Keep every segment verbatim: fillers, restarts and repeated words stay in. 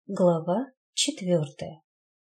Глава четвертая.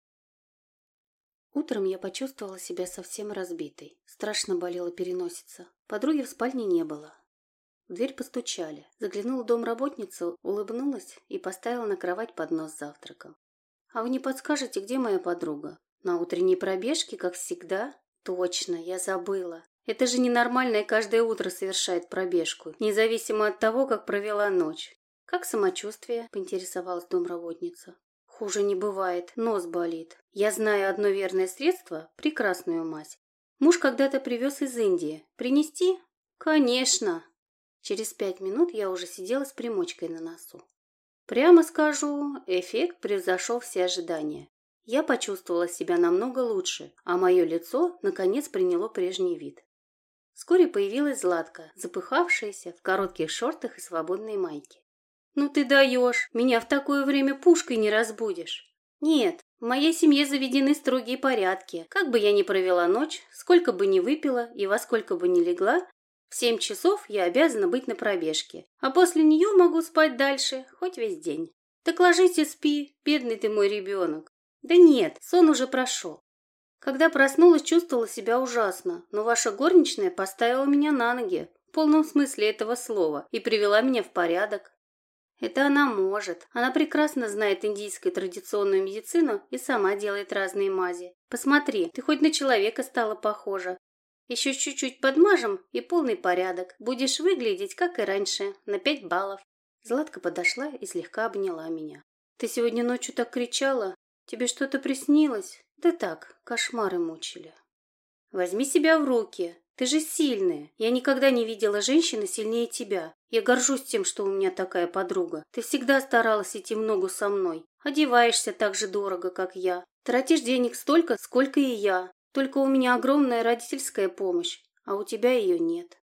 Утром я почувствовала себя совсем разбитой. Страшно болела переносица. Подруги в спальне не было. В дверь постучали. Заглянула домработница, улыбнулась и поставила на кровать поднос с завтраком. «А вы не подскажете, где моя подруга? На утренней пробежке, как всегда?» «Точно, я забыла. Это же ненормальное каждое утро совершает пробежку, независимо от того, как провела ночь». «Как самочувствие?» – поинтересовалась домработница. «Хуже не бывает, нос болит. Я знаю одно верное средство, прекрасную мазь. Муж когда-то привез из Индии. Принести?» «Конечно!» Через пять минут я уже сидела с примочкой на носу. Прямо скажу, эффект превзошел все ожидания. Я почувствовала себя намного лучше, а мое лицо, наконец, приняло прежний вид. Вскоре появилась Златка, запыхавшаяся, в коротких шортах и свободной майке. «Ну ты даешь! Меня в такое время пушкой не разбудишь!» «Нет, в моей семье заведены строгие порядки. Как бы я ни провела ночь, сколько бы ни выпила и во сколько бы ни легла, в семь часов я обязана быть на пробежке, а после нее могу спать дальше, хоть весь день». «Так ложись и спи, бедный ты мой ребенок». «Да нет, сон уже прошел. Когда проснулась, чувствовала себя ужасно, но ваша горничная поставила меня на ноги, в полном смысле этого слова, и привела меня в порядок». «Это она может. Она прекрасно знает индийскую традиционную медицину и сама делает разные мази. Посмотри, ты хоть на человека стала похожа. Еще чуть-чуть подмажем и полный порядок. Будешь выглядеть, как и раньше, на пять баллов». Златка подошла и слегка обняла меня. «Ты сегодня ночью так кричала? Тебе что-то приснилось?» «Да так, кошмары мучили». «Возьми себя в руки. Ты же сильная. Я никогда не видела женщины сильнее тебя. Я горжусь тем, что у меня такая подруга. Ты всегда старалась идти в ногу со мной. Одеваешься так же дорого, как я. Тратишь денег столько, сколько и я. Только у меня огромная родительская помощь, а у тебя ее нет».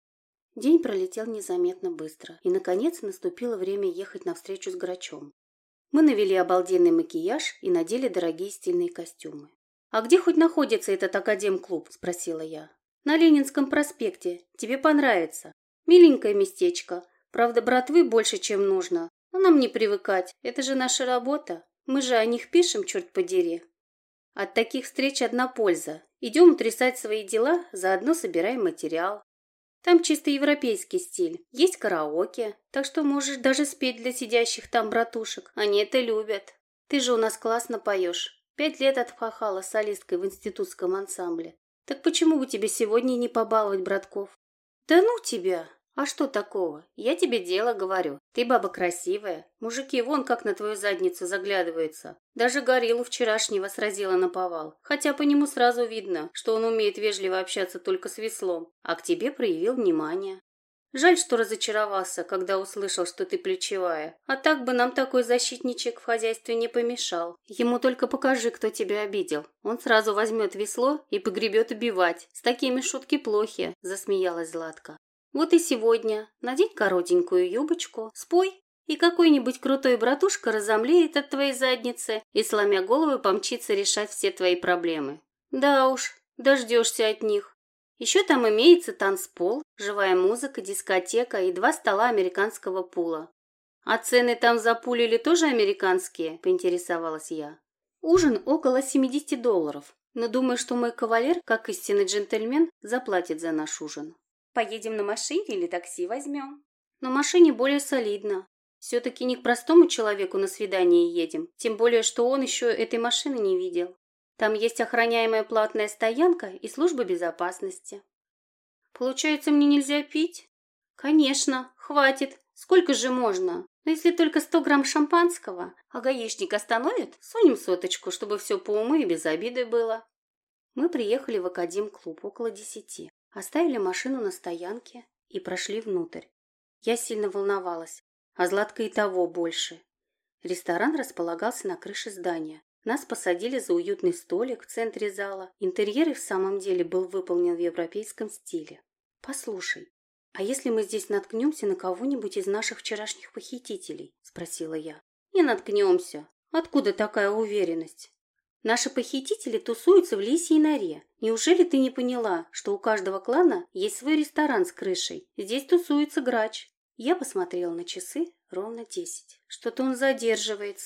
День пролетел незаметно быстро, и, наконец, наступило время ехать на встречу с Грачом. Мы навели обалденный макияж и надели дорогие стильные костюмы. «А где хоть находится этот академ-клуб?» – спросила я. «На Ленинском проспекте. Тебе понравится. Миленькое местечко. Правда, братвы больше, чем нужно. Но нам не привыкать. Это же наша работа. Мы же о них пишем, черт подери». От таких встреч одна польза. Идем утрясать свои дела, заодно собираем материал. Там чисто европейский стиль. Есть караоке, так что можешь даже спеть для сидящих там братушек. Они это любят. Ты же у нас классно поешь. Пять лет отпахала солисткой в институтском ансамбле. Так почему бы тебе сегодня не побаловать братков? Да ну тебя! А что такого? Я тебе дело говорю. Ты баба красивая. Мужики вон как на твою задницу заглядываются. Даже гориллу вчерашнего сразила наповал. Хотя по нему сразу видно, что он умеет вежливо общаться только с веслом, а к тебе проявил внимание. Жаль, что разочаровался, когда услышал, что ты плечевая. А так бы нам такой защитничек в хозяйстве не помешал. Ему только покажи, кто тебя обидел. Он сразу возьмет весло и погребет убивать. С такими шутки плохи, засмеялась Златка. Вот и сегодня надень коротенькую юбочку, спой, и какой-нибудь крутой братушка разомлеет от твоей задницы и, сломя голову, помчится решать все твои проблемы. Да уж, дождешься от них. Еще там имеется танцпол, живая музыка, дискотека и два стола американского пула. «А цены там запулили тоже американские?» – поинтересовалась я. «Ужин около семидесяти долларов, но думаю, что мой кавалер, как истинный джентльмен, заплатит за наш ужин». «Поедем на машине или такси возьмем?» «На машине более солидно. Все-таки не к простому человеку на свидание едем, тем более, что он еще этой машины не видел. Там есть охраняемая платная стоянка и служба безопасности». «Получается, мне нельзя пить?» «Конечно, хватит. Сколько же можно? Но если только сто грамм шампанского. А гаишник остановит? Сунем соточку, чтобы все по уму и без обиды было». Мы приехали в академ-клуб около десяти. Оставили машину на стоянке и прошли внутрь. Я сильно волновалась, а Златка и того больше. Ресторан располагался на крыше здания. Нас посадили за уютный столик в центре зала. Интерьер и в самом деле был выполнен в европейском стиле. «Послушай, а если мы здесь наткнемся на кого-нибудь из наших вчерашних похитителей?» – спросила я. «Не наткнемся. Откуда такая уверенность?» «Наши похитители тусуются в лисьей норе. Неужели ты не поняла, что у каждого клана есть свой ресторан с крышей? Здесь тусуется Грач». Я посмотрела на часы, ровно десять. Что-то он задерживается.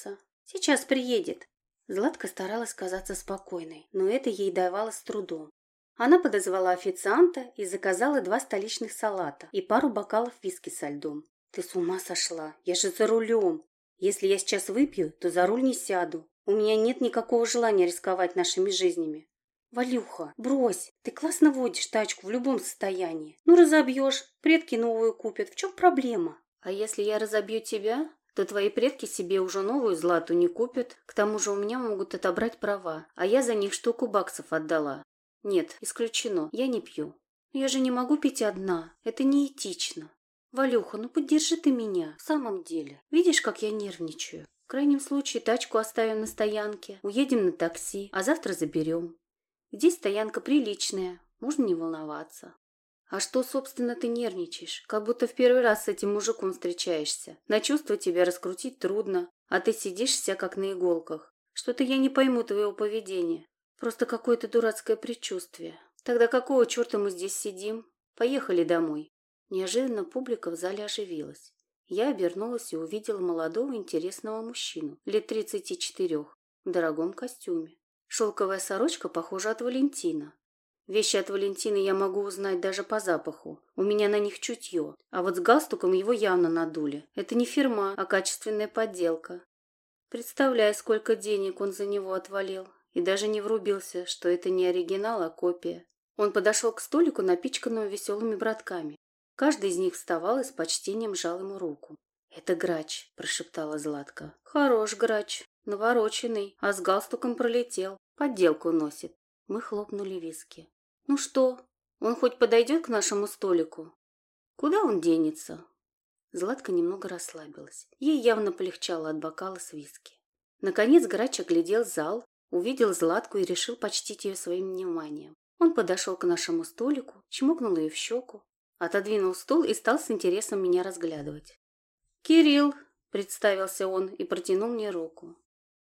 Сейчас приедет». Златка старалась казаться спокойной, но это ей давалось с трудом. Она подозвала официанта и заказала два столичных салата и пару бокалов виски со льдом. «Ты с ума сошла? Я же за рулем. Если я сейчас выпью, то за руль не сяду. У меня нет никакого желания рисковать нашими жизнями». «Валюха, брось, ты классно водишь тачку в любом состоянии. Ну разобьешь, предки новую купят, в чем проблема?» «А если я разобью тебя, то твои предки себе уже новую злату не купят. К тому же у меня могут отобрать права, а я за них штуку баксов отдала. Нет, исключено, я не пью». «Я же не могу пить одна, это неэтично». «Валюха, ну поддержи ты меня, в самом деле. Видишь, как я нервничаю? В крайнем случае тачку оставим на стоянке, уедем на такси, а завтра заберем. Здесь стоянка приличная, можно не волноваться». «А что, собственно, ты нервничаешь? Как будто в первый раз с этим мужиком встречаешься. На чувства тебя раскрутить трудно, а ты сидишь вся как на иголках. Что-то я не пойму твоего поведения. Просто какое-то дурацкое предчувствие. Тогда какого черта мы здесь сидим? Поехали домой». Неожиданно публика в зале оживилась. Я обернулась и увидела молодого интересного мужчину, лет тридцати четырех, в дорогом костюме. Шелковая сорочка похожа от Валентина. Вещи от Валентина я могу узнать даже по запаху. У меня на них чутье. А вот с галстуком его явно надули. Это не фирма, а качественная подделка. Представляю, сколько денег он за него отвалил. И даже не врубился, что это не оригинал, а копия. Он подошел к столику, напичканному веселыми братками. Каждый из них вставал и с почтением жал ему руку. «Это грач», – прошептала Златка. «Хорош грач, навороченный, а с галстуком пролетел. Подделку носит». Мы хлопнули виски. «Ну что, он хоть подойдет к нашему столику?» «Куда он денется?» Златка немного расслабилась. Ей явно полегчало от бокала с виски. Наконец грач оглядел зал, увидел Златку и решил почтить ее своим вниманием. Он подошел к нашему столику, чмокнул ее в щеку, отодвинул стул и стал с интересом меня разглядывать. «Кирилл», — представился он и протянул мне руку.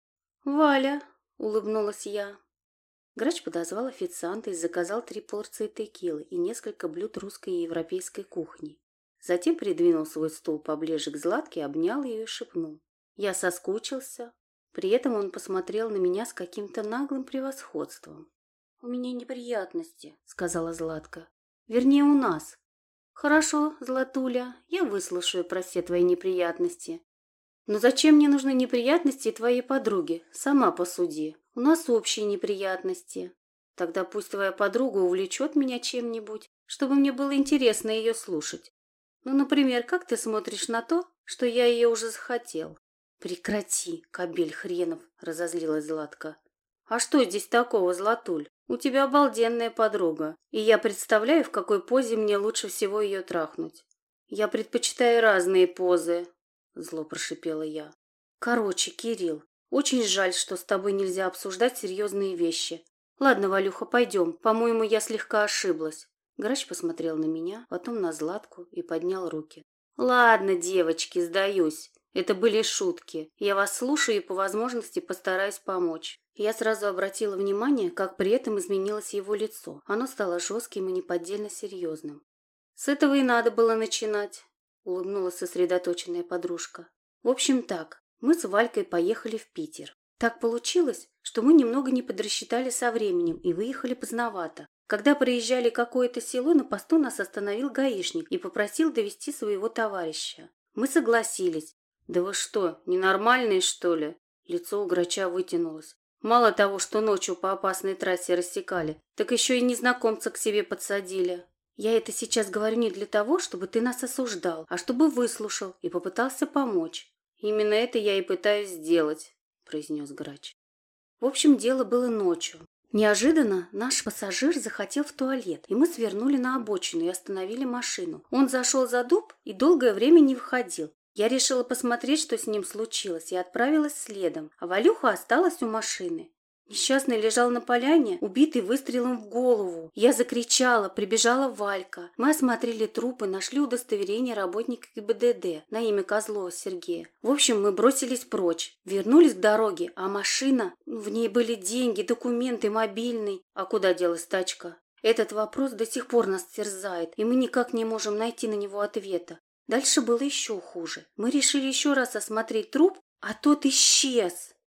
«Валя», — улыбнулась я. Грач подозвал официанта и заказал три порции текилы и несколько блюд русской и европейской кухни. Затем придвинул свой стул поближе к Златке, обнял ее и шепнул. Я соскучился. При этом он посмотрел на меня с каким-то наглым превосходством. «У меня неприятности», — сказала Златка. «Вернее, у нас». «Хорошо, Златуля, я выслушаю про все твои неприятности. Но зачем мне нужны неприятности твоей подруги? Сама посуди. У нас общие неприятности. Тогда пусть твоя подруга увлечет меня чем-нибудь, чтобы мне было интересно ее слушать. Ну, например, как ты смотришь на то, что я ее уже захотел?» «Прекрати, кобель хренов», — разозлилась Златка. «А что здесь такого, Златуль? У тебя обалденная подруга, и я представляю, в какой позе мне лучше всего ее трахнуть». «Я предпочитаю разные позы», — зло прошипела я. «Короче, Кирилл, очень жаль, что с тобой нельзя обсуждать серьезные вещи. Ладно, Валюха, пойдем, по-моему, я слегка ошиблась». Грач посмотрел на меня, потом на Златку и поднял руки. «Ладно, девочки, сдаюсь. Это были шутки. Я вас слушаю и по возможности постараюсь помочь». Я сразу обратила внимание, как при этом изменилось его лицо. Оно стало жестким и неподдельно серьезным. «С этого и надо было начинать», — улыбнулась сосредоточенная подружка. «В общем так, мы с Валькой поехали в Питер. Так получилось, что мы немного не подрасчитали со временем и выехали поздновато. Когда проезжали какое-то село, на посту нас остановил гаишник и попросил довести своего товарища. Мы согласились. «Да вы что, ненормальные, что ли?» Лицо у Грача вытянулось. «Мало того, что ночью по опасной трассе рассекали, так еще и незнакомца к себе подсадили. Я это сейчас говорю не для того, чтобы ты нас осуждал, а чтобы выслушал и попытался помочь». «Именно это я и пытаюсь сделать», – произнес Грач. В общем, дело было ночью. Неожиданно наш пассажир захотел в туалет, и мы свернули на обочину и остановили машину. Он зашел за дуб и долгое время не выходил. Я решила посмотреть, что с ним случилось, и отправилась следом, а Валюха осталась у машины. Несчастный лежал на поляне, убитый выстрелом в голову. Я закричала, прибежала Валька. Мы осмотрели трупы, нашли удостоверение работника ГИБДД на имя Козлова Сергея. В общем, мы бросились прочь, вернулись к дороге, а машина, в ней были деньги, документы, мобильный. А куда делась тачка? Этот вопрос до сих пор нас терзает, и мы никак не можем найти на него ответа. Дальше было еще хуже. Мы решили еще раз осмотреть труп, а тот исчез.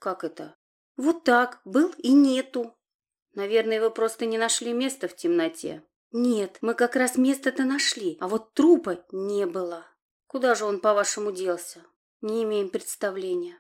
Как это? Вот так, был и нету. Наверное, вы просто не нашли места в темноте. Нет, мы как раз место-то нашли, а вот трупа не было. Куда же он, по-вашему, делся? Не имеем представления.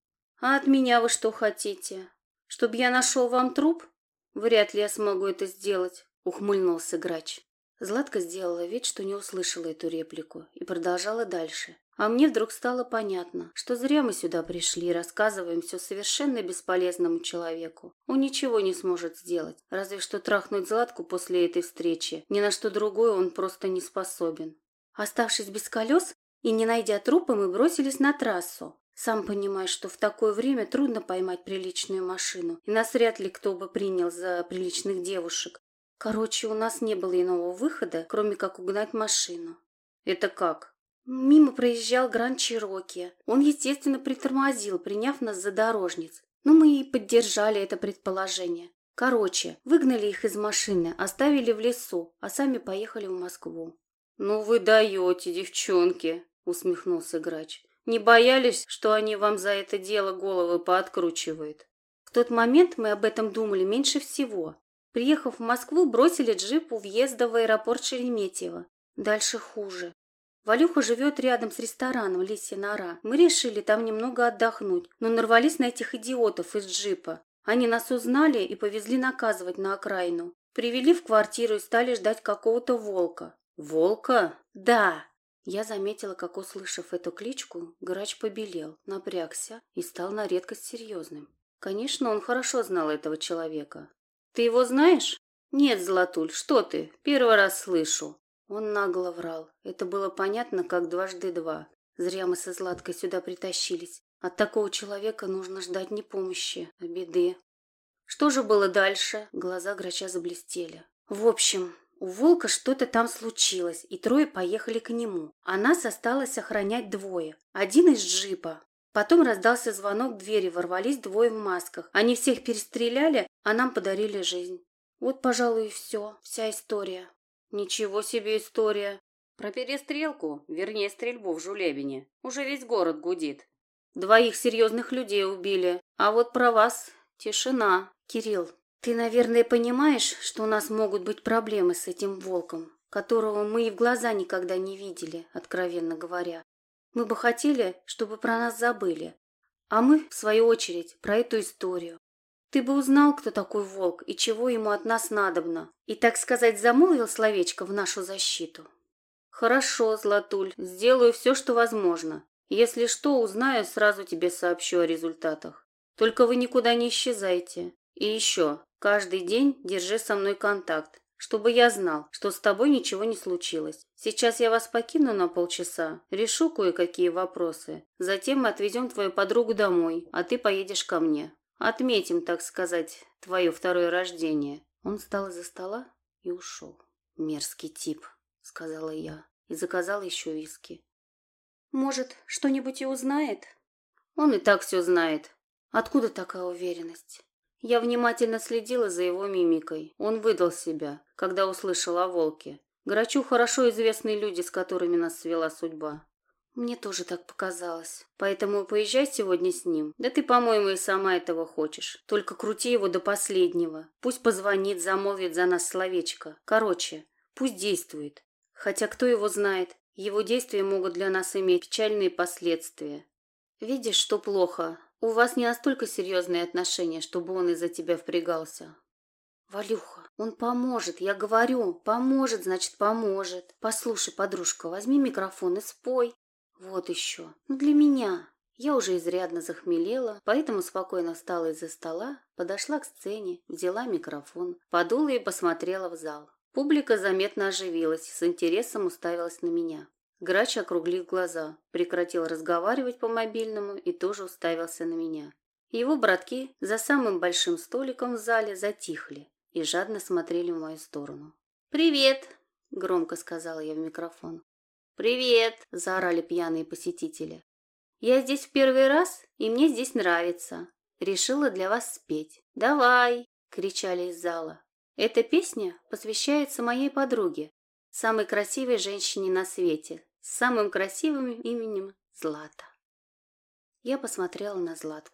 А от меня вы что хотите? Чтоб я нашел вам труп? Вряд ли я смогу это сделать, ухмыльнулся грач. Златка сделала вид, что не услышала эту реплику и продолжала дальше. А мне вдруг стало понятно, что зря мы сюда пришли и рассказываем все совершенно бесполезному человеку. Он ничего не сможет сделать, разве что трахнуть Златку после этой встречи. Ни на что другое он просто не способен. Оставшись без колес и не найдя трупа, мы бросились на трассу. Сам понимаешь, что в такое время трудно поймать приличную машину, и нас вряд ли кто бы принял за приличных девушек. Короче, у нас не было иного выхода, кроме как угнать машину. Это как? Мимо проезжал Гранд Чироки. Он, естественно, притормозил, приняв нас за дорожниц. Но мы и поддержали это предположение. Короче, выгнали их из машины, оставили в лесу, а сами поехали в Москву. «Ну вы даете, девчонки!» — усмехнулся грач. «Не боялись, что они вам за это дело головы пооткручивают?» В тот момент мы об этом думали меньше всего. Приехав в Москву, бросили джип у въезда в аэропорт Шереметьево. Дальше хуже. Валюха живет рядом с рестораном «Лисья нора». Мы решили там немного отдохнуть, но нарвались на этих идиотов из джипа. Они нас узнали и повезли наказывать на окраину. Привели в квартиру и стали ждать какого-то волка. «Волка?» «Да». Я заметила, как, услышав эту кличку, грач побелел, напрягся и стал на редкость серьезным. Конечно, он хорошо знал этого человека. «Ты его знаешь?» «Нет, Златуль, что ты? Первый раз слышу». Он нагло врал. Это было понятно, как дважды два. Зря мы со Златкой сюда притащились. От такого человека нужно ждать не помощи, а беды. Что же было дальше? Глаза грача заблестели. В общем, у волка что-то там случилось, и трое поехали к нему. А нас осталось охранять двое. Один из джипа. Потом раздался звонок, в двери ворвались двое в масках. Они всех перестреляли, а нам подарили жизнь. Вот, пожалуй, и все. Вся история. Ничего себе история. Про перестрелку, вернее, стрельбу в Жулебине, уже весь город гудит. Двоих серьезных людей убили, а вот про вас тишина. Кирилл, ты, наверное, понимаешь, что у нас могут быть проблемы с этим волком, которого мы и в глаза никогда не видели, откровенно говоря. Мы бы хотели, чтобы про нас забыли, а мы, в свою очередь, про эту историю. Ты бы узнал, кто такой волк и чего ему от нас надобно, и, так сказать, замолвил словечко в нашу защиту. Хорошо, Златуль, сделаю все, что возможно. Если что, узнаю, сразу тебе сообщу о результатах. Только вы никуда не исчезайте. И еще, каждый день держи со мной контакт, чтобы я знал, что с тобой ничего не случилось. Сейчас я вас покину на полчаса, решу кое-какие вопросы. Затем мы отвезем твою подругу домой, а ты поедешь ко мне. Отметим, так сказать, твое второе рождение». Он встал из-за стола и ушел. «Мерзкий тип», — сказала я, и заказала еще виски. «Может, что-нибудь и узнает?» «Он и так все знает. Откуда такая уверенность?» Я внимательно следила за его мимикой. Он выдал себя, когда услышал о волке. Грачу хорошо известны люди, с которыми нас свела судьба. Мне тоже так показалось. Поэтому поезжай сегодня с ним. Да ты, по-моему, и сама этого хочешь. Только крути его до последнего. Пусть позвонит, замолвит за нас словечко. Короче, пусть действует. Хотя кто его знает, его действия могут для нас иметь печальные последствия. Видишь, что плохо? У вас не настолько серьезные отношения, чтобы он из-за тебя впрягался. Валюха, он поможет, я говорю. Поможет, значит, поможет. Послушай, подружка, возьми микрофон и спой. Вот еще. Ну, для меня. Я уже изрядно захмелела, поэтому спокойно встала из-за стола, подошла к сцене, взяла микрофон, подула и посмотрела в зал. Публика заметно оживилась и с интересом уставилась на меня. Грач округлил глаза, прекратил разговаривать по мобильному и тоже уставился на меня. Его братки за самым большим столиком в зале затихли и жадно смотрели в мою сторону. «Привет!» – громко сказала я в микрофон. «Привет!» – заорали пьяные посетители. «Я здесь в первый раз, и мне здесь нравится. Решила для вас спеть. Давай!» – кричали из зала. Эта песня посвящается моей подруге, самой красивой женщине на свете, с самым красивым именем Злата. Я посмотрела на Златку.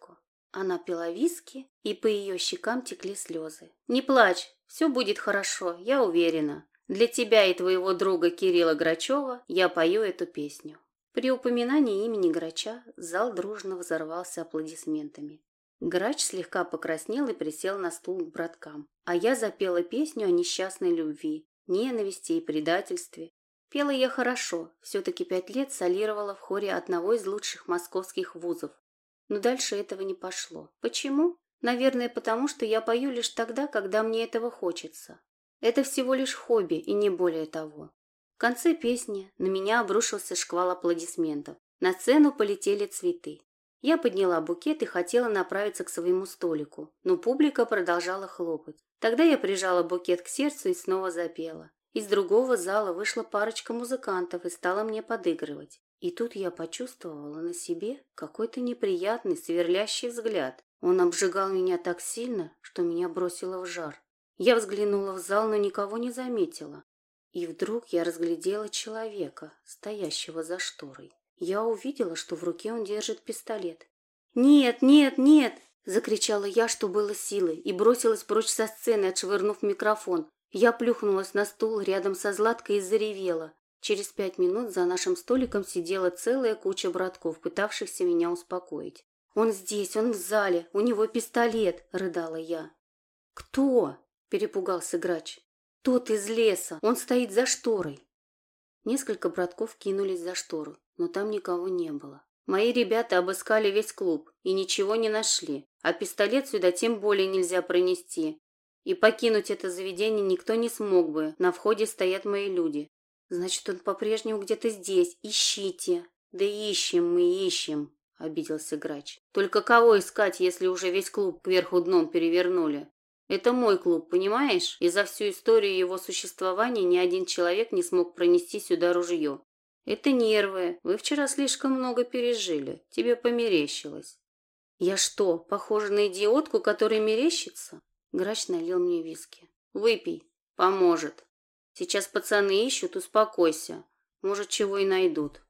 Она пила виски, и по ее щекам текли слезы. «Не плачь, все будет хорошо, я уверена. Для тебя и твоего друга Кирилла Грачева я пою эту песню». При упоминании имени Грача зал дружно взорвался аплодисментами. Грач слегка покраснел и присел на стул к браткам, а я запела песню о несчастной любви, ненависти и предательстве. Пела я хорошо, все-таки пять лет солировала в хоре одного из лучших московских вузов. Но дальше этого не пошло. Почему? Наверное, потому что я пою лишь тогда, когда мне этого хочется. Это всего лишь хобби и не более того. В конце песни на меня обрушился шквал аплодисментов. На сцену полетели цветы. Я подняла букет и хотела направиться к своему столику, но публика продолжала хлопать. Тогда я прижала букет к сердцу и снова запела. Из другого зала вышла парочка музыкантов и стала мне подыгрывать. И тут я почувствовала на себе какой-то неприятный, сверлящий взгляд. Он обжигал меня так сильно, что меня бросило в жар. Я взглянула в зал, но никого не заметила. И вдруг я разглядела человека, стоящего за шторой. Я увидела, что в руке он держит пистолет. «Нет, нет, нет!» – закричала я, что было силы, и бросилась прочь со сцены, отшвырнув микрофон. Я плюхнулась на стул рядом со Златкой и заревела. Через пять минут за нашим столиком сидела целая куча братков, пытавшихся меня успокоить. «Он здесь, он в зале, у него пистолет!» – рыдала я. «Кто?» – перепугался Грач. «Тот из леса, он стоит за шторой». Несколько братков кинулись за штору, но там никого не было. Мои ребята обыскали весь клуб и ничего не нашли, а пистолет сюда тем более нельзя пронести. И покинуть это заведение никто не смог бы, на входе стоят мои люди. Значит, он по-прежнему где-то здесь, ищите. Да ищем мы, ищем, обиделся Грач. Только кого искать, если уже весь клуб кверху дном перевернули? Это мой клуб, понимаешь? И за всю историю его существования ни один человек не смог пронести сюда ружье. Это нервы. Вы вчера слишком много пережили. Тебе померещилось. Я что, похожа на идиотку, которая мерещится? Грач налил мне виски. Выпей. Поможет. Сейчас пацаны ищут, успокойся. Может, чего и найдут.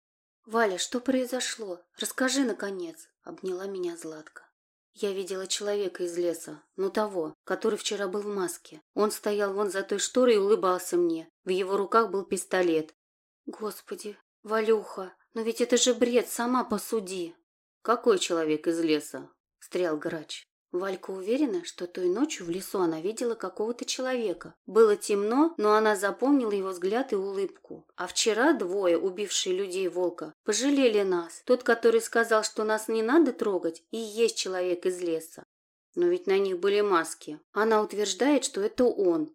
Валя, что произошло? Расскажи, наконец. Обняла меня Златка. Я видела человека из леса, ну того, который вчера был в маске. Он стоял вон за той шторой и улыбался мне. В его руках был пистолет. Господи, Валюха, но ведь это же бред, сама посуди. Какой человек из леса? Встрял Грач. Валька уверена, что той ночью в лесу она видела какого-то человека. Было темно, но она запомнила его взгляд и улыбку. А вчера двое, убившие людей волка, пожалели нас. Тот, который сказал, что нас не надо трогать, и есть человек из леса. Но ведь на них были маски. Она утверждает, что это он.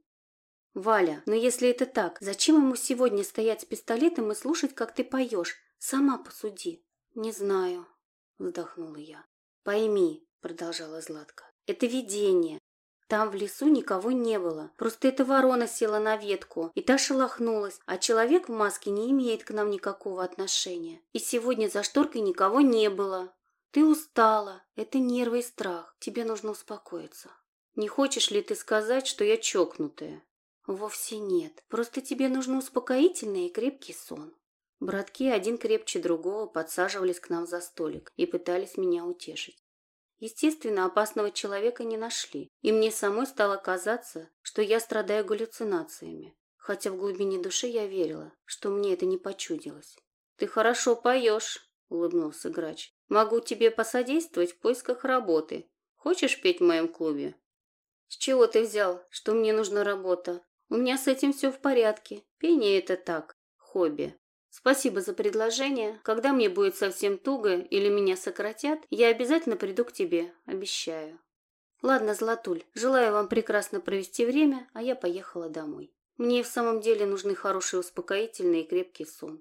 Валя, но если это так, зачем ему сегодня стоять с пистолетом и слушать, как ты поешь? Сама посуди. Не знаю, вздохнула я. Пойми, продолжала Златка. Это видение. Там в лесу никого не было. Просто эта ворона села на ветку, и та шелохнулась, а человек в маске не имеет к нам никакого отношения. И сегодня за шторкой никого не было. Ты устала. Это нервы и страх. Тебе нужно успокоиться. Не хочешь ли ты сказать, что я чокнутая? Вовсе нет. Просто тебе нужно успокоительный и крепкий сон. Братки один крепче другого подсаживались к нам за столик и пытались меня утешить. Естественно, опасного человека не нашли, и мне самой стало казаться, что я страдаю галлюцинациями, хотя в глубине души я верила, что мне это не почудилось. «Ты хорошо поешь», — улыбнулся Грач. «Могу тебе посодействовать в поисках работы. Хочешь петь в моем клубе?» «С чего ты взял, что мне нужна работа? У меня с этим все в порядке. Пение — это так, хобби». Спасибо за предложение. Когда мне будет совсем туго или меня сократят, я обязательно приду к тебе, обещаю. Ладно, Златуль, желаю вам прекрасно провести время, а я поехала домой. Мне в самом деле нужны хороший успокоительный и крепкий сон.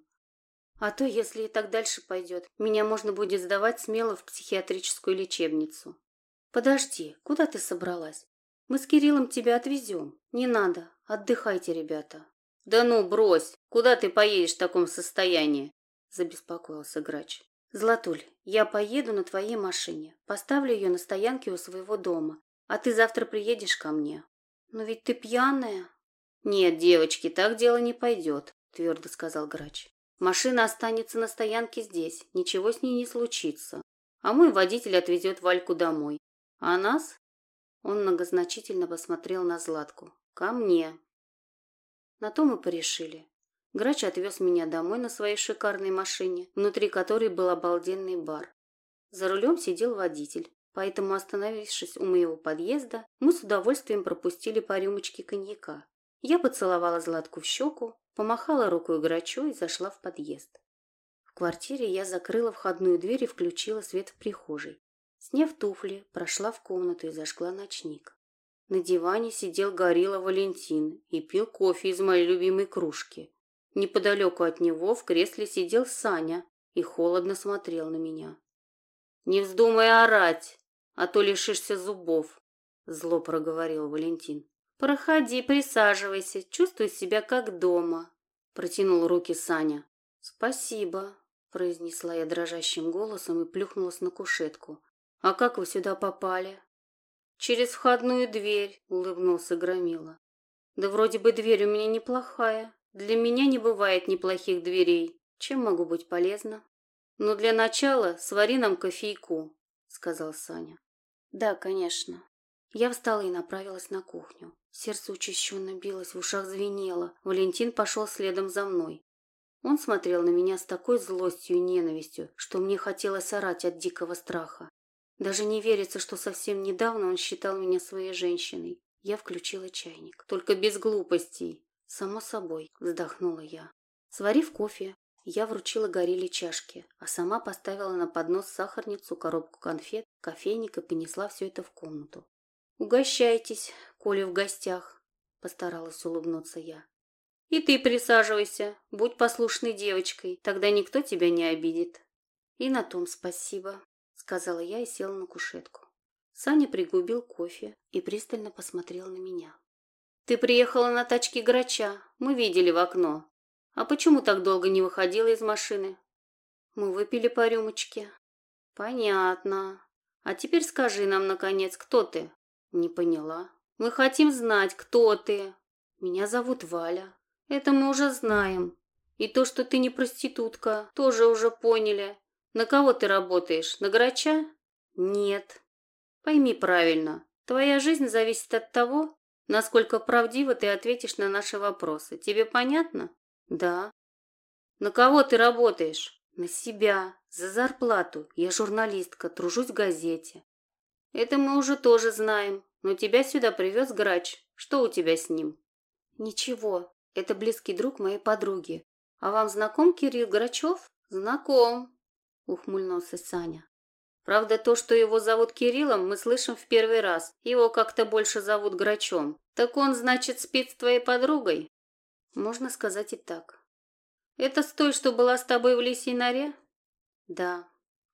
А то, если и так дальше пойдет, меня можно будет сдавать смело в психиатрическую лечебницу. Подожди, куда ты собралась? Мы с Кириллом тебя отвезем. Не надо, отдыхайте, ребята. «Да ну, брось! Куда ты поедешь в таком состоянии?» – забеспокоился Грач. «Златуль, я поеду на твоей машине, поставлю ее на стоянке у своего дома, а ты завтра приедешь ко мне». «Но ведь ты пьяная». «Нет, девочки, так дело не пойдет», – твердо сказал Грач. «Машина останется на стоянке здесь, ничего с ней не случится. а мой водитель отвезет Вальку домой. А нас? Он многозначительно посмотрел на Златку. Ко мне. На то мы порешили. Грач отвез меня домой на своей шикарной машине, внутри которой был обалденный бар. За рулем сидел водитель, поэтому, остановившись у моего подъезда, мы с удовольствием пропустили по рюмочке коньяка. Я поцеловала Златку в щеку, помахала рукой Грачу и зашла в подъезд. В квартире я закрыла входную дверь и включила свет в прихожей. Сняв туфли, прошла в комнату и зажгла ночник. На диване сидел горилла Валентин и пил кофе из моей любимой кружки. Неподалеку от него в кресле сидел Саня и холодно смотрел на меня. «Не вздумай орать, а то лишишься зубов», — зло проговорил Валентин. «Проходи, присаживайся, чувствуй себя как дома», — протянул руки Саня. «Спасибо», — произнесла я дрожащим голосом и плюхнулась на кушетку. «А как вы сюда попали?» «Через входную дверь», — улыбнулся Громила. «Да вроде бы дверь у меня неплохая. Для меня не бывает неплохих дверей. Чем могу быть полезна?» «Ну, для начала свари нам кофейку», — сказал Саня. «Да, конечно». Я встала и направилась на кухню. Сердце учащенно билось, в ушах звенело. Валентин пошел следом за мной. Он смотрел на меня с такой злостью и ненавистью, что мне хотелось орать от дикого страха. Даже не верится, что совсем недавно он считал меня своей женщиной. Я включила чайник. Только без глупостей. Само собой, вздохнула я. Сварив кофе, я вручила Горилле чашки, а сама поставила на поднос сахарницу, коробку конфет, кофейник и понесла все это в комнату. «Угощайтесь, коли в гостях», — постаралась улыбнуться я. «И ты присаживайся, будь послушной девочкой, тогда никто тебя не обидит». «И на том спасибо», — сказала я и села на кушетку. Саня пригубил кофе и пристально посмотрел на меня. «Ты приехала на тачке Грача, мы видели в окно. А почему так долго не выходила из машины?» «Мы выпили по рюмочке». «Понятно. А теперь скажи нам, наконец, кто ты?» «Не поняла. Мы хотим знать, кто ты». «Меня зовут Валя». «Это мы уже знаем. И то, что ты не проститутка, тоже уже поняли. На кого ты работаешь? На Грача?» «Нет». «Пойми правильно. Твоя жизнь зависит от того, насколько правдиво ты ответишь на наши вопросы. Тебе понятно?» «Да». «На кого ты работаешь?» «На себя. За зарплату. Я журналистка, тружусь в газете». «Это мы уже тоже знаем. Но тебя сюда привез Грач. Что у тебя с ним?» «Ничего. Это близкий друг моей подруги. А вам знаком Кирилл Грачев?» «Знаком», — ухмыльнулся Саня. «Правда, то, что его зовут Кириллом, мы слышим в первый раз. Его как-то больше зовут Грачом. Так он, значит, спит с твоей подругой?» «Можно сказать и так». «Это с той, что была с тобой в лисьей норе?» «Да».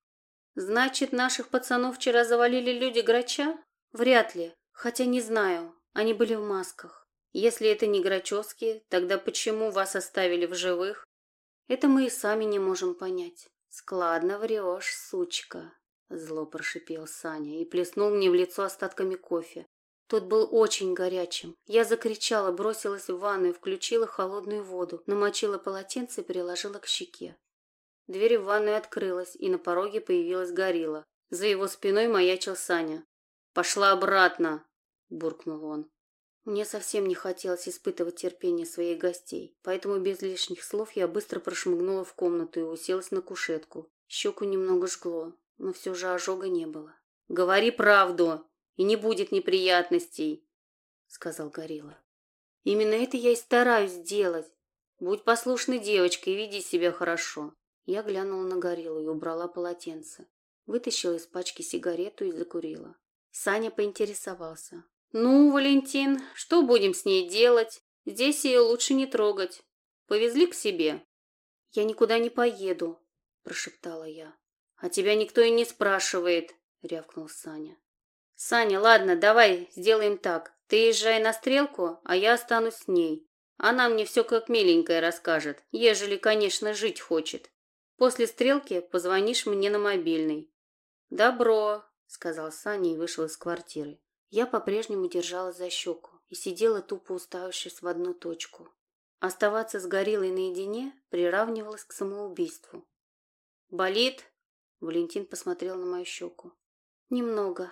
«Значит, наших пацанов вчера завалили люди Грача?» «Вряд ли. Хотя не знаю. Они были в масках. Если это не грачевские, тогда почему вас оставили в живых?» «Это мы и сами не можем понять». «Складно врешь, сучка», — зло прошипел Саня и плеснул мне в лицо остатками кофе. Тот был очень горячим. Я закричала, бросилась в ванную, включила холодную воду, намочила полотенце и приложила к щеке. Дверь в ванную открылась, и на пороге появилась Горилла. За его спиной маячил Саня. «Пошла обратно!» – буркнул он. Мне совсем не хотелось испытывать терпение своих гостей, поэтому без лишних слов я быстро прошмыгнула в комнату и уселась на кушетку. Щеку немного жгло, но все же ожога не было. «Говори правду, и не будет неприятностей», — сказал Горилла. «Именно это я и стараюсь сделать. Будь послушной девочкой и веди себя хорошо». Я глянула на Гориллу и убрала полотенце. Вытащила из пачки сигарету и закурила. Саня поинтересовался. «Ну, Валентин, что будем с ней делать? Здесь ее лучше не трогать. Повезли к себе?» «Я никуда не поеду», – прошептала я. «А тебя никто и не спрашивает», – рявкнул Саня. «Саня, ладно, давай сделаем так. Ты езжай на стрелку, а я останусь с ней. Она мне все как миленькая расскажет, ежели, конечно, жить хочет. После стрелки позвонишь мне на мобильный». «Добро», – сказал Саня и вышел из квартиры. Я по-прежнему держалась за щеку и сидела тупо уставившись в одну точку. Оставаться с Гориллой наедине приравнивалось к самоубийству. «Болит?» Валентин посмотрел на мою щеку. Немного.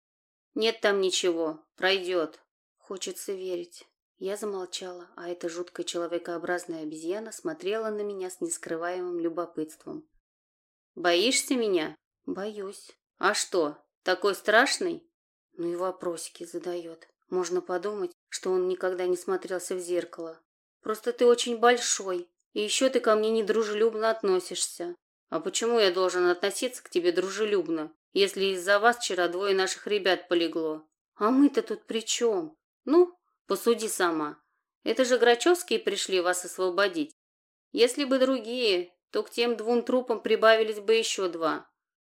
Нет там ничего, пройдет. Хочется верить. Я замолчала, а эта жуткая человекообразная обезьяна смотрела на меня с нескрываемым любопытством. Боишься меня? Боюсь. А что, такой страшный? Ну и вопросики задает. Можно подумать, что он никогда не смотрелся в зеркало. Просто ты очень большой, и еще ты ко мне недружелюбно относишься. А почему я должен относиться к тебе дружелюбно, если из-за вас вчера двое наших ребят полегло? А мы-то тут при чем? Ну, посуди сама. Это же Грачевские пришли вас освободить. Если бы другие, то к тем двум трупам прибавились бы еще два.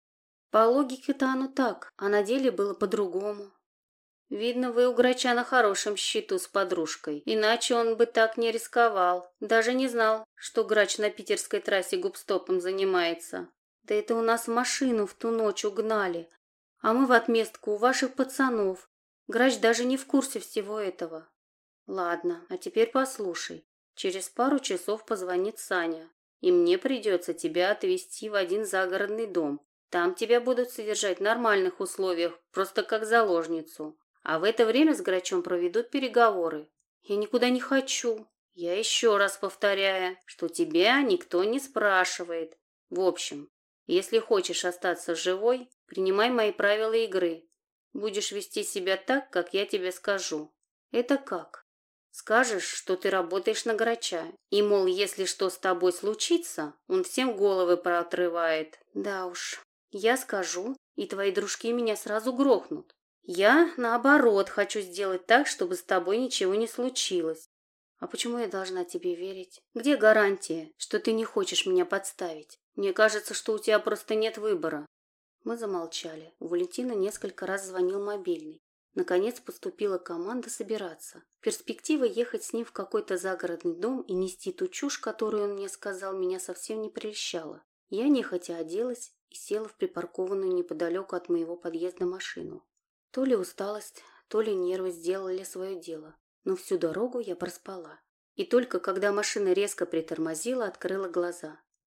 По логике-то оно так, а на деле было по-другому. Видно, вы у Грача на хорошем счету с подружкой, иначе он бы так не рисковал. Даже не знал, что Грач на питерской трассе губстопом занимается. Да это у нас машину в ту ночь угнали, а мы в отместку у ваших пацанов. Грач даже не в курсе всего этого. Ладно, а теперь послушай. Через пару часов позвонит Саня, и мне придется тебя отвезти в один загородный дом. Там тебя будут содержать в нормальных условиях, просто как заложницу. А в это время с Грачом проведут переговоры. Я никуда не хочу. Я еще раз повторяю, что тебя никто не спрашивает. В общем, если хочешь остаться живой, принимай мои правила игры. Будешь вести себя так, как я тебе скажу. Это как? Скажешь, что ты работаешь на Грача, и, мол, если что с тобой случится, он всем головы проотрывает. Да уж, я скажу, и твои дружки меня сразу грохнут. Я, наоборот, хочу сделать так, чтобы с тобой ничего не случилось. А почему я должна тебе верить? Где гарантия, что ты не хочешь меня подставить? Мне кажется, что у тебя просто нет выбора. Мы замолчали. У Валентина несколько раз звонил мобильный. Наконец поступила команда собираться. Перспектива ехать с ним в какой-то загородный дом и нести ту чушь, которую он мне сказал, меня совсем не прельщала. Я нехотя оделась и села в припаркованную неподалеку от моего подъезда машину. То ли усталость, то ли нервы сделали свое дело, но всю дорогу я проспала. И только когда машина резко притормозила, открыла глаза.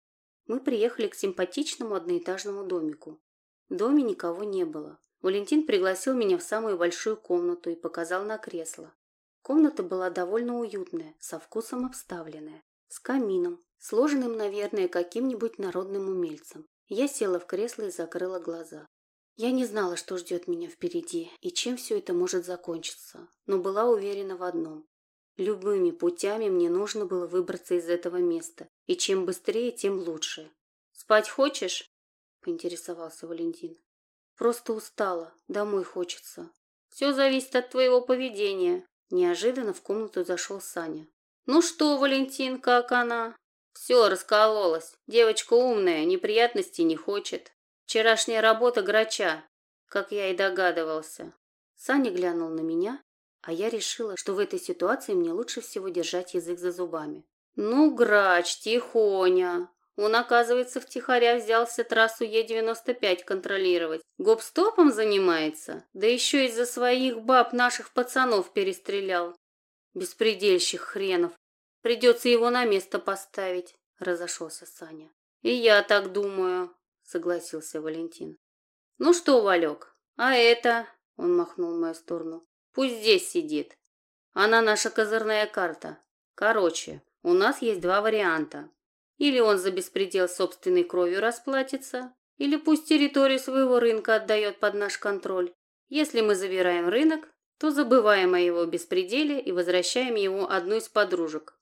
Мы приехали к симпатичному одноэтажному домику. В доме никого не было. Валентин пригласил меня в самую большую комнату и показал на кресло. Комната была довольно уютная, со вкусом обставленная, с камином, сложенным, наверное, каким-нибудь народным умельцем. Я села в кресло и закрыла глаза. Я не знала, что ждет меня впереди и чем все это может закончиться, но была уверена в одном. Любыми путями мне нужно было выбраться из этого места, и чем быстрее, тем лучше. «Спать хочешь?» – поинтересовался Валентин. «Просто устала, домой хочется». «Все зависит от твоего поведения». Неожиданно в комнату зашел Саня. «Ну что, Валентин, как она?» «Все, раскололась. Девочка умная, неприятностей не хочет. Вчерашняя работа Грача, как я и догадывался». Саня глянул на меня, а я решила, что в этой ситуации мне лучше всего держать язык за зубами. «Ну, Грач, тихоня. Он, оказывается, втихаря взялся трассу Е девяносто пять контролировать. Гоп-стопом занимается, да еще из-за своих баб наших пацанов перестрелял. Беспредельщик хренов. Придется его на место поставить», – разошелся Саня. «И я так думаю», – согласился Валентин. «Ну что, Валек, а это?» – он махнул в мою сторону. «Пусть здесь сидит. Она наша козырная карта. Короче, у нас есть два варианта. Или он за беспредел собственной кровью расплатится, или пусть территорию своего рынка отдает под наш контроль. Если мы забираем рынок, то забываем о его беспределе и возвращаем ему одну из подружек».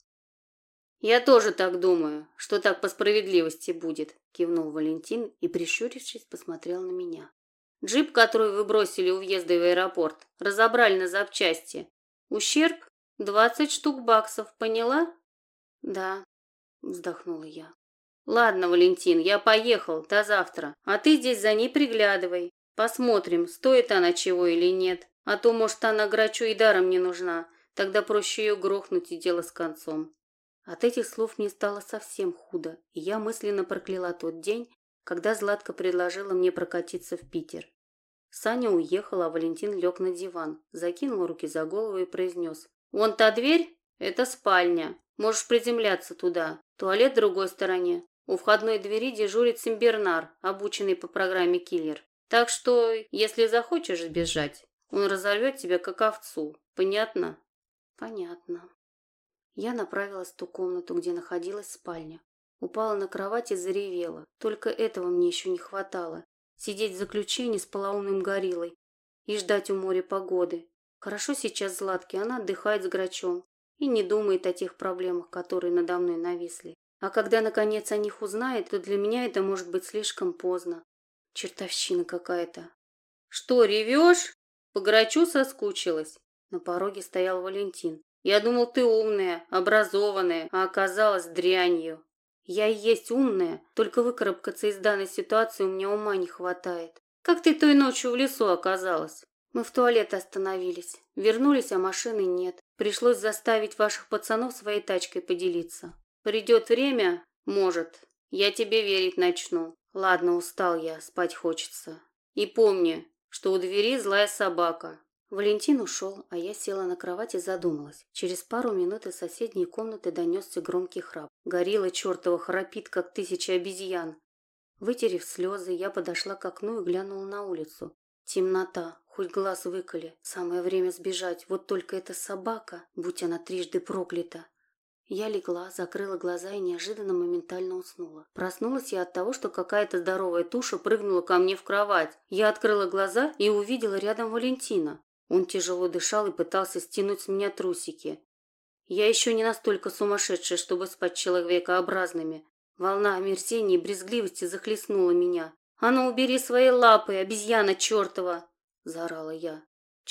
«Я тоже так думаю, что так по справедливости будет», – кивнул Валентин и, прищурившись, посмотрел на меня. «Джип, который вы бросили у въезда в аэропорт, разобрали на запчасти. Ущерб двадцать штук баксов, поняла?» «Да», – вздохнула я. «Ладно, Валентин, я поехал, до завтра. А ты здесь за ней приглядывай. Посмотрим, стоит она чего или нет. А то, может, она Грачу и даром не нужна. Тогда проще ее грохнуть и дело с концом». От этих слов мне стало совсем худо, и я мысленно прокляла тот день, когда Златка предложила мне прокатиться в Питер. Саня уехал, а Валентин лег на диван, закинул руки за голову и произнес: «Вон та дверь – это спальня. Можешь приземляться туда. Туалет в другой стороне. У входной двери дежурит сенбернар, обученный по программе «Киллер». Так что, если захочешь сбежать, он разорвет тебя как овцу. Понятно? Понятно. Я направилась в ту комнату, где находилась спальня. Упала на кровать и заревела. Только этого мне еще не хватало. Сидеть в заключении с полоумным гориллой и ждать у моря погоды. Хорошо сейчас Златке, она отдыхает с Грачом и не думает о тех проблемах, которые надо мной нависли. А когда, наконец, о них узнает, то для меня это может быть слишком поздно. Чертовщина какая-то. Что, ревешь? По Грачу соскучилась? На пороге стоял Валентин. Я думал, ты умная, образованная, а оказалась дрянью. Я и есть умная, только выкарабкаться из данной ситуации у меня ума не хватает. Как ты той ночью в лесу оказалась? Мы в туалет остановились. Вернулись, а машины нет. Пришлось заставить ваших пацанов своей тачкой поделиться. Придет время? Может. Я тебе верить начну. Ладно, устал я, спать хочется. И помни, что у двери злая собака. Валентин ушел, а я села на кровать и задумалась. Через пару минут из соседней комнаты донесся громкий храп. Горилла чертова храпит, как тысяча обезьян. Вытерев слезы, я подошла к окну и глянула на улицу. Темнота, хоть глаз выколи. Самое время сбежать. Вот только эта собака, будь она трижды проклята. Я легла, закрыла глаза и неожиданно моментально уснула. Проснулась я от того, что какая-то здоровая туша прыгнула ко мне в кровать. Я открыла глаза и увидела рядом Валентина. Он тяжело дышал и пытался стянуть с меня трусики. Я еще не настолько сумасшедшая, чтобы спать человекообразными. Волна омерзения и брезгливости захлестнула меня. «А ну, убери свои лапы, обезьяна чертова!» – заорала я.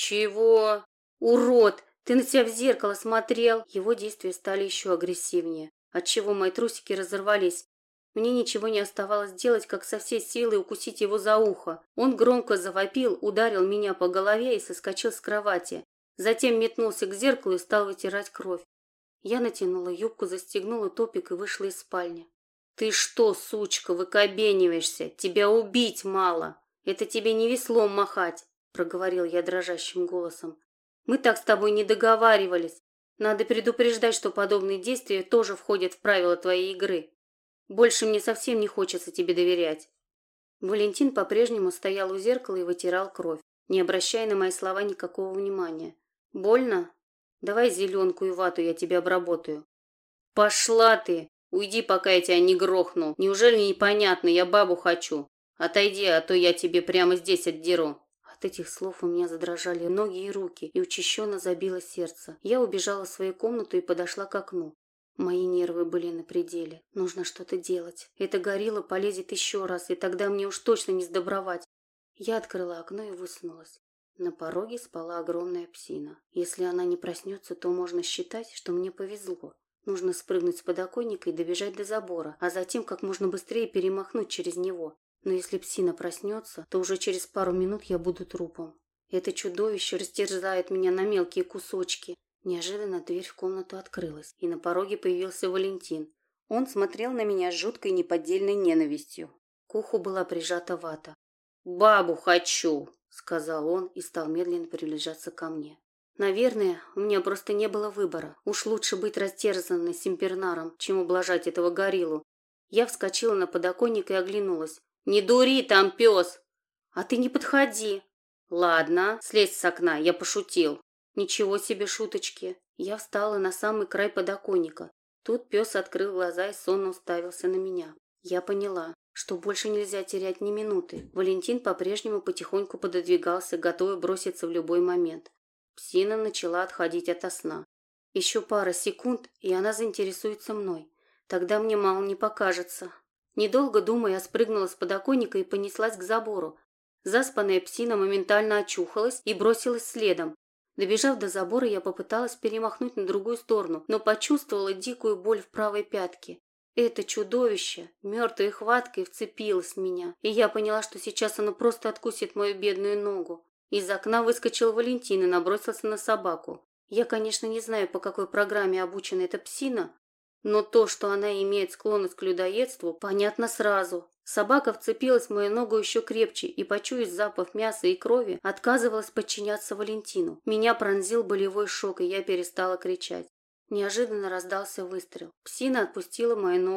«Чего? Урод! Ты на себя в зеркало смотрел!» Его действия стали еще агрессивнее, отчего мои трусики разорвались. Мне ничего не оставалось делать, как со всей силы укусить его за ухо. Он громко завопил, ударил меня по голове и соскочил с кровати. Затем метнулся к зеркалу и стал вытирать кровь. Я натянула юбку, застегнула топик и вышла из спальни. «Ты что, сучка, выкобениваешься? Тебя убить мало! Это тебе не веслом махать!» – проговорил я дрожащим голосом. «Мы так с тобой не договаривались. Надо предупреждать, что подобные действия тоже входят в правила твоей игры. Больше мне совсем не хочется тебе доверять». Валентин по-прежнему стоял у зеркала и вытирал кровь, не обращая на мои слова никакого внимания. «Больно? Давай зеленку и вату, я тебя обработаю». «Пошла ты! Уйди, пока я тебя не грохну. Неужели непонятно, я бабу хочу? Отойди, а то я тебе прямо здесь отдеру». От этих слов у меня задрожали ноги и руки, и учащенно забилось сердце. Я убежала в свою комнату и подошла к окну. Мои нервы были на пределе. Нужно что-то делать. Эта горилла полезет еще раз, и тогда мне уж точно не сдобровать. Я открыла окно и высунулась. На пороге спала огромная псина. Если она не проснется, то можно считать, что мне повезло. Нужно спрыгнуть с подоконника и добежать до забора, а затем как можно быстрее перемахнуть через него. Но если псина проснется, то уже через пару минут я буду трупом. Это чудовище растерзает меня на мелкие кусочки. Неожиданно дверь в комнату открылась, и на пороге появился Валентин. Он смотрел на меня с жуткой неподдельной ненавистью. К уху была прижата вата. «Бабу хочу!» – сказал он и стал медленно приближаться ко мне. Наверное, у меня просто не было выбора. Уж лучше быть растерзанной сенбернаром, чем ублажать этого гориллу. Я вскочила на подоконник и оглянулась. «Не дури там, пес!» «А ты не подходи!» «Ладно, слезь с окна, я пошутил». Ничего себе шуточки. Я встала на самый край подоконника. Тут пес открыл глаза и сонно уставился на меня. Я поняла, что больше нельзя терять ни минуты. Валентин по-прежнему потихоньку пододвигался, готовый броситься в любой момент. Псина начала отходить ото сна. Еще пара секунд, и она заинтересуется мной. Тогда мне мало не покажется. Недолго думая, я спрыгнула с подоконника и понеслась к забору. Заспанная псина моментально очухалась и бросилась следом. Добежав до забора, я попыталась перемахнуть на другую сторону, но почувствовала дикую боль в правой пятке. Это чудовище мертвой хваткой вцепилось в меня, и я поняла, что сейчас оно просто откусит мою бедную ногу. Из окна выскочил Валентин и набросился на собаку. Я, конечно, не знаю, по какой программе обучена эта псина, но то, что она имеет склонность к людоедству, понятно сразу. Собака вцепилась в мою ногу еще крепче и, почуяв запах мяса и крови, отказывалась подчиняться Валентину. Меня пронзил болевой шок, и я перестала кричать. Неожиданно раздался выстрел. Псина отпустила мою ногу.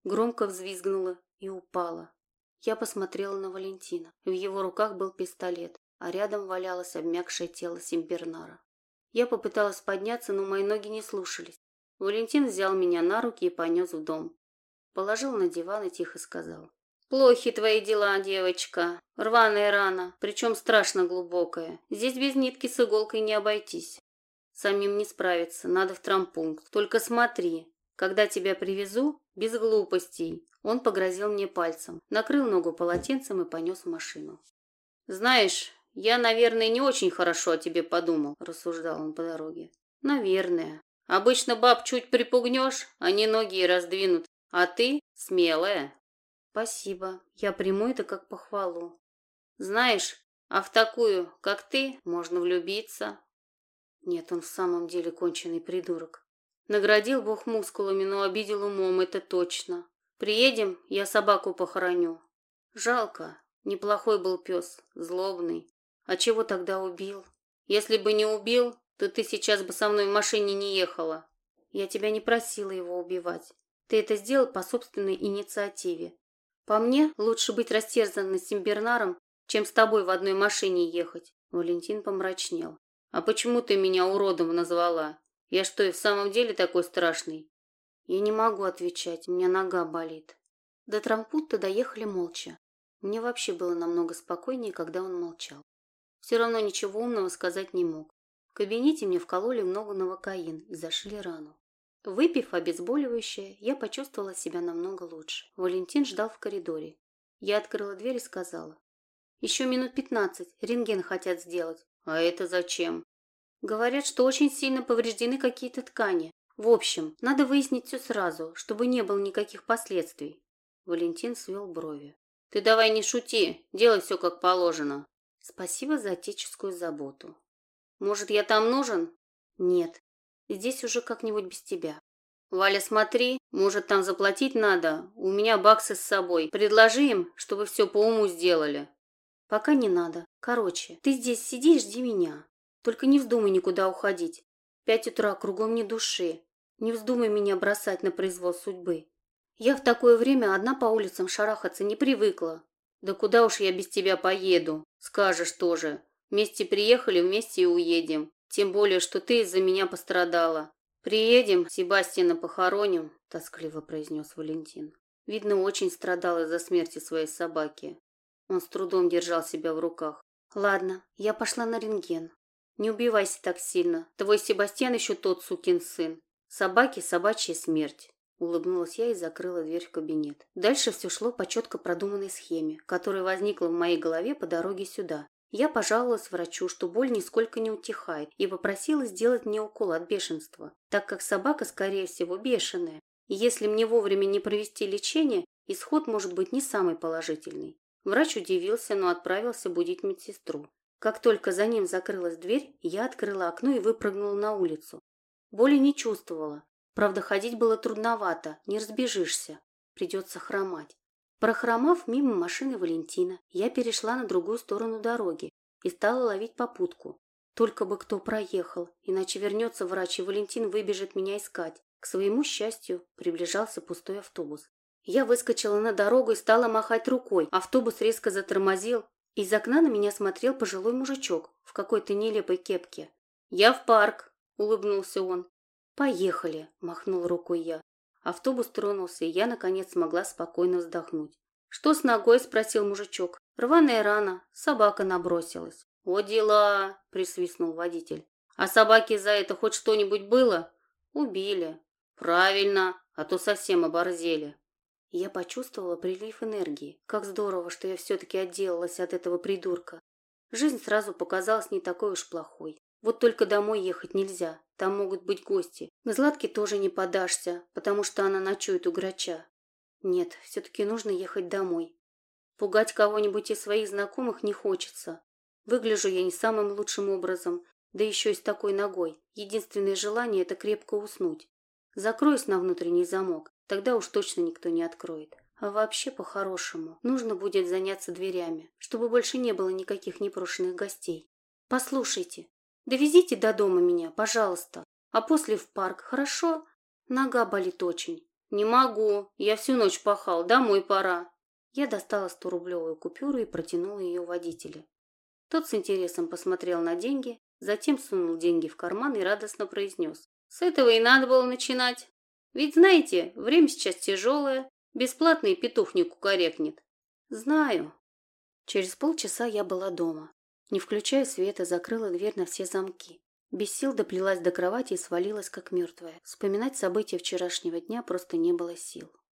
громко взвизгнула и упала. Я посмотрела на Валентина. В его руках был пистолет, а рядом валялось обмякшее тело Симбернара. Я попыталась подняться, но мои ноги не слушались. Валентин взял меня на руки и понес в дом. Положил на диван и тихо сказал: «Плохи твои дела, девочка. Рваная рана, причем страшно глубокая. Здесь без нитки с иголкой не обойтись. Самим не справиться, надо в травмпункт. Только смотри, когда тебя привезу, без глупостей». Он погрозил мне пальцем, накрыл ногу полотенцем и понес в машину. «Знаешь, я, наверное, не очень хорошо о тебе подумал», – рассуждал он по дороге. «Наверное. Обычно баб чуть припугнешь, они ноги и раздвинут, а ты смелая». «Спасибо, я приму это как похвалу». «Знаешь, а в такую, как ты, можно влюбиться». Нет, он в самом деле конченый придурок. Наградил Бог мускулами, но обидел умом, это точно. Приедем, я собаку похороню. Жалко, неплохой был пес, злобный. А чего тогда убил? Если бы не убил, то ты сейчас бы со мной в машине не ехала. Я тебя не просила его убивать. Ты это сделал по собственной инициативе. По мне, лучше быть растерзанным Симбернаром, чем с тобой в одной машине ехать. Валентин помрачнел. А почему ты меня уродом назвала? Я что, и в самом деле такой страшный? Я не могу отвечать, у меня нога болит. До травмпункта доехали молча. Мне вообще было намного спокойнее, когда он молчал. Все равно ничего умного сказать не мог. В кабинете мне вкололи много новокаин и зашили рану. Выпив обезболивающее, я почувствовала себя намного лучше. Валентин ждал в коридоре. Я открыла дверь и сказала: «Еще минут пятнадцать, рентген хотят сделать». «А это зачем?» «Говорят, что очень сильно повреждены какие-то ткани. В общем, надо выяснить все сразу, чтобы не было никаких последствий». Валентин свел брови. «Ты давай не шути, делай все как положено». «Спасибо за отеческую заботу». «Может, я там нужен?» «Нет, здесь уже как-нибудь без тебя». «Валя, смотри, может, там заплатить надо? У меня баксы с собой. Предложи им, чтобы все по уму сделали». «Пока не надо. Короче, ты здесь сиди и жди меня. Только не вздумай никуда уходить. Пять утра, кругом ни души. Не вздумай меня бросать на произвол судьбы. Я в такое время одна по улицам шарахаться не привыкла». «Да куда уж я без тебя поеду? Скажешь тоже. Вместе приехали, вместе и уедем. Тем более, что ты из-за меня пострадала». «Приедем, Себастьяна похороним», – тоскливо произнес Валентин. Видно, очень страдал из-за смерти своей собаки. Он с трудом держал себя в руках. «Ладно, я пошла на рентген. Не убивайся так сильно. Твой Себастьян еще тот сукин сын. Собаки – собачья смерть». Улыбнулась я и закрыла дверь в кабинет. Дальше все шло по четко продуманной схеме, которая возникла в моей голове по дороге сюда. Я пожаловалась врачу, что боль нисколько не утихает, и попросила сделать мне укол от бешенства, так как собака, скорее всего, бешеная. И если мне вовремя не провести лечение, исход может быть не самый положительный. Врач удивился, но отправился будить медсестру. Как только за ним закрылась дверь, я открыла окно и выпрыгнула на улицу. Боли не чувствовала. Правда, ходить было трудновато, не разбежишься. Придется хромать. Прохромав мимо машины Валентина, я перешла на другую сторону дороги и стала ловить попутку. Только бы кто проехал, иначе вернется врач, и Валентин выбежит меня искать. К своему счастью, приближался пустой автобус. Я выскочила на дорогу и стала махать рукой. Автобус резко затормозил. Из окна на меня смотрел пожилой мужичок в какой-то нелепой кепке. «Я в парк», — улыбнулся он. «Поехали», — махнул рукой я. Автобус тронулся, и я, наконец, смогла спокойно вздохнуть. «Что с ногой?» – спросил мужичок. «Рваная рана. Собака набросилась». «О дела!» – присвистнул водитель. «А собаке за это хоть что-нибудь было?» «Убили». «Правильно, а то совсем оборзели». Я почувствовала прилив энергии. Как здорово, что я все-таки отделалась от этого придурка. Жизнь сразу показалась не такой уж плохой. Вот только домой ехать нельзя, там могут быть гости. К Златке тоже не подашься, потому что она ночует у грача. Нет, все-таки нужно ехать домой. Пугать кого-нибудь из своих знакомых не хочется. Выгляжу я не самым лучшим образом, да еще и с такой ногой. Единственное желание – это крепко уснуть. Закроюсь на внутренний замок, тогда уж точно никто не откроет. А вообще, по-хорошему, нужно будет заняться дверями, чтобы больше не было никаких непрошенных гостей. Послушайте. Довезите до дома меня, пожалуйста, а после в парк, хорошо? Нога болит очень. «Не могу, я всю ночь пахал, домой пора». Я достала сторублевую купюру и протянула ее водителю. Тот с интересом посмотрел на деньги, затем сунул деньги в карман и радостно произнес. «С этого и надо было начинать. Ведь, знаете, время сейчас тяжелое, бесплатный петух не кукарекнет». «Знаю». Через полчаса я была дома. Не включая света, закрыла дверь на все замки. Без сил доплелась до кровати и свалилась, как мертвая. Вспоминать события вчерашнего дня просто не было сил.